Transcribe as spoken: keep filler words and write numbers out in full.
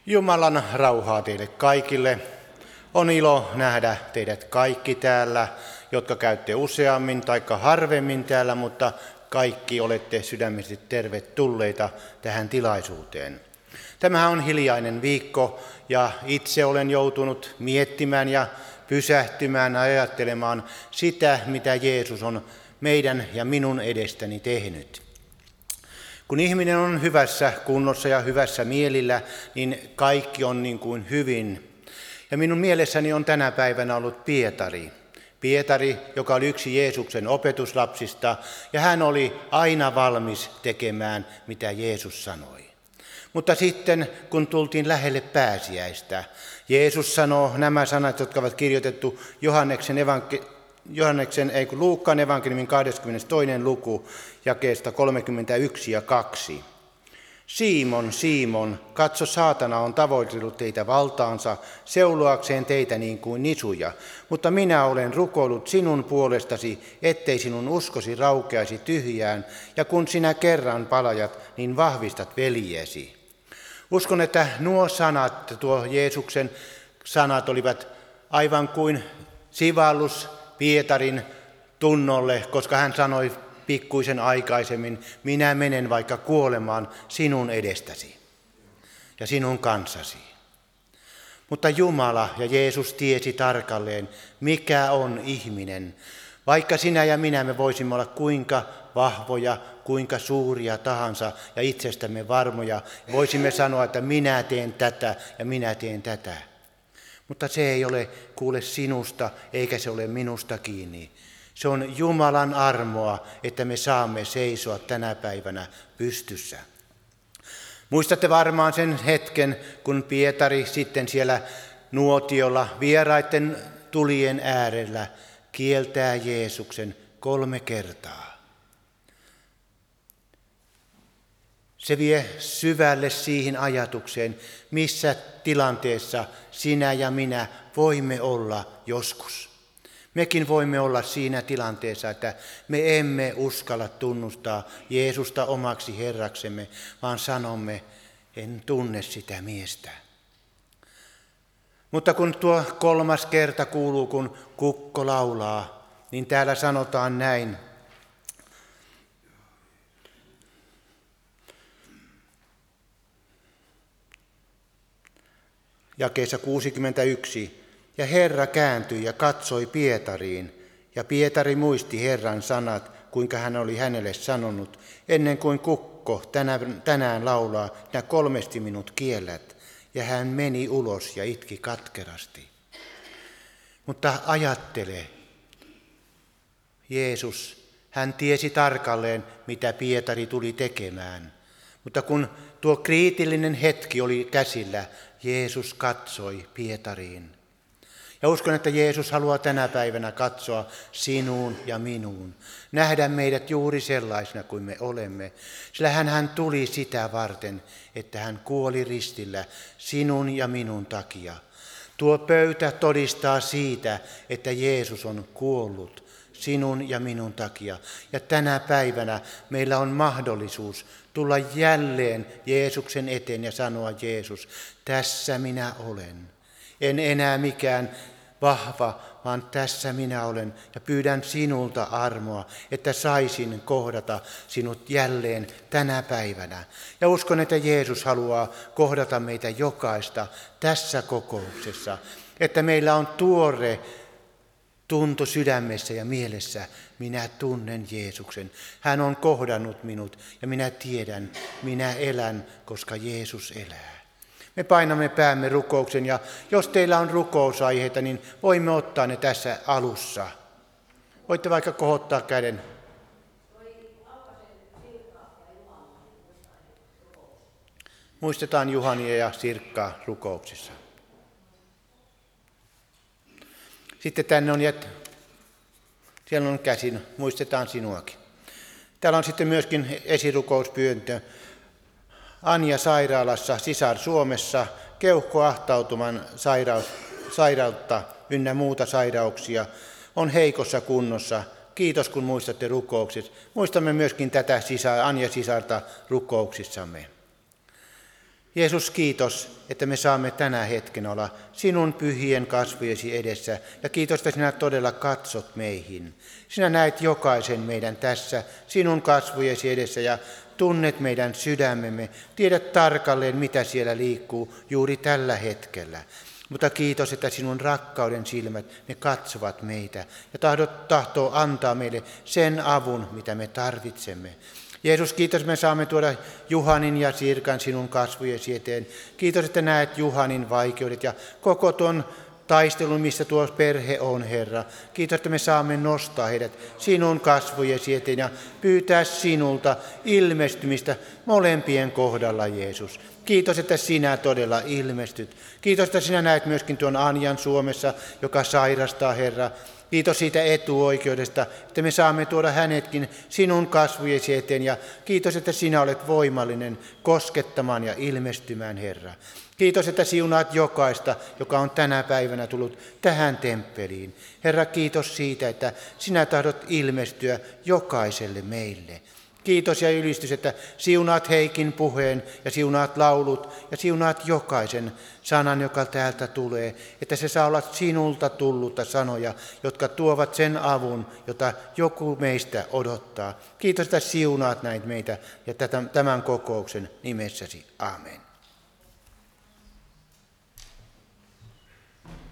Jumalan rauhaa teille kaikille. On ilo nähdä teidät kaikki täällä, jotka käytte useammin tai harvemmin täällä, mutta kaikki olette sydämellisesti tervetulleita tähän tilaisuuteen. Tämähän on hiljainen viikko ja itse olen joutunut miettimään ja pysähtymään ja ajattelemaan sitä, mitä Jeesus on meidän ja minun edestäni tehnyt. Kun ihminen on hyvässä kunnossa ja hyvässä mielillä, niin kaikki on niin kuin hyvin. Ja minun mielessäni on tänä päivänä ollut Pietari. Pietari, joka oli yksi Jeesuksen opetuslapsista, ja hän oli aina valmis tekemään, mitä Jeesus sanoi. Mutta sitten, kun tultiin lähelle pääsiäistä, Jeesus sanoo nämä sanat, jotka ovat kirjoitettu Johanneksen evankeliumissa, Johanneksen, ei kun Luukkaan evankeliumin kahdeskymmenestoinen luku, jakeesta kolmekymmentäyksi ja kaksi. Simon, Simon, katso, saatana on tavoitellut teitä valtaansa, seuloakseen teitä niin kuin nisuja, mutta minä olen rukoillut sinun puolestasi, ettei sinun uskosi raukeaisi tyhjään, ja kun sinä kerran palajat, niin vahvistat veljesi. Uskon, että nuo sanat, tuo Jeesuksen sanat olivat aivan kuin sivallus Pietarin tunnolle, koska hän sanoi pikkuisen aikaisemmin, minä menen vaikka kuolemaan sinun edestäsi ja sinun kanssasi. Mutta Jumala ja Jeesus tiesi tarkalleen, mikä on ihminen. Vaikka sinä ja minä me voisimme olla kuinka vahvoja, kuinka suuria tahansa ja itsestämme varmoja, voisimme sanoa, että minä teen tätä ja minä teen tätä. Mutta se ei ole kuule sinusta, eikä se ole minusta kiinni. Se on Jumalan armoa, että me saamme seisoa tänä päivänä pystyssä. Muistatte varmaan sen hetken, kun Pietari sitten siellä nuotiolla vieraiden tulien äärellä kieltää Jeesuksen kolme kertaa. Se vie syvälle siihen ajatukseen, missä tilanteessa sinä ja minä voimme olla joskus. Mekin voimme olla siinä tilanteessa, että me emme uskalla tunnustaa Jeesusta omaksi Herraksemme, vaan sanomme, en tunne sitä miestä. Mutta kun tuo kolmas kerta kuuluu, kun kukko laulaa, niin täällä sanotaan näin. Jakeessa kuusikymmentäyksi. Ja Herra kääntyi ja katsoi Pietariin, ja Pietari muisti Herran sanat, kuinka hän oli hänelle sanonut, ennen kuin kukko tänään, tänään laulaa, ja kolmesti minut kiellät. Ja hän meni ulos ja itki katkerasti. Mutta ajattele, Jeesus, hän tiesi tarkalleen, mitä Pietari tuli tekemään. Mutta kun tuo kriitillinen hetki oli käsillä, Jeesus katsoi Pietariin. Ja uskon, että Jeesus haluaa tänä päivänä katsoa sinuun ja minuun. Nähdä meidät juuri sellaisina kuin me olemme. Sillä hän, hän tuli sitä varten, että hän kuoli ristillä sinun ja minun takia. Tuo pöytä todistaa siitä, että Jeesus on kuollut sinun ja minun takia. Ja tänä päivänä meillä on mahdollisuus tulla jälleen Jeesuksen eteen ja sanoa, Jeesus, tässä minä olen. En enää mikään vahva, vaan tässä minä olen ja pyydän sinulta armoa, että saisin kohdata sinut jälleen tänä päivänä. Ja uskon, että Jeesus haluaa kohdata meitä jokaista tässä kokouksessa, että meillä on tuore tunto sydämessä ja mielessä, minä tunnen Jeesuksen. Hän on kohdannut minut ja minä tiedän, minä elän, koska Jeesus elää. Me painamme päämme rukouksen ja jos teillä on rukousaiheita, niin voimme ottaa ne tässä alussa. Voitte vaikka kohottaa käden. Muistetaan Juhania ja Sirkkaa rukouksissa. Sitten tänne on jät... Siellä on käsin, muistetaan sinuakin. Täällä on sitten myöskin esirukouspyyntö. Anja sairaalassa, sisar Suomessa, keuhkoahtautuman sairaus, sairautta ynnä muuta sairauksia, on heikossa kunnossa. Kiitos kun muistatte rukoukset. Muistamme myöskin tätä sisar, Anja sisarta rukouksissamme. Jeesus, kiitos, että me saamme tänä hetken olla sinun pyhien kasvojesi edessä. Ja kiitos, että sinä todella katsot meihin. Sinä näet jokaisen meidän tässä sinun kasvojesi edessä ja tunnet meidän sydämemme. Tiedät tarkalleen, mitä siellä liikkuu juuri tällä hetkellä. Mutta kiitos, että sinun rakkauden silmät, ne katsovat meitä ja tahdot, tahtoo antaa meille sen avun, mitä me tarvitsemme. Jeesus, kiitos, me saamme tuoda Juhanin ja Sirkan sinun kasvojesi eteen. Kiitos, että näet Juhanin vaikeudet ja koko tuon taistelun, missä tuo perhe on, Herra. Kiitos, että me saamme nostaa heidät sinun kasvojesi eteen ja pyytää sinulta ilmestymistä molempien kohdalla, Jeesus. Kiitos, että sinä todella ilmestyt. Kiitos, että sinä näet myöskin tuon Anjan Suomessa, joka sairastaa, Herra. Kiitos siitä etuoikeudesta, että me saamme tuoda hänetkin sinun kasvojesi eteen. Ja kiitos, että sinä olet voimallinen koskettamaan ja ilmestymään, Herra. Kiitos, että siunaat jokaista, joka on tänä päivänä tullut tähän temppeliin. Herra, kiitos siitä, että sinä tahdot ilmestyä jokaiselle meille. Kiitos ja ylistys, että siunaat Heikin puheen ja siunaat laulut ja siunaat jokaisen sanan, joka täältä tulee, että se saa olla sinulta tullutta sanoja, jotka tuovat sen avun, jota joku meistä odottaa. Kiitos, että siunaat näitä meitä ja tämän kokouksen nimessäsi. Aamen.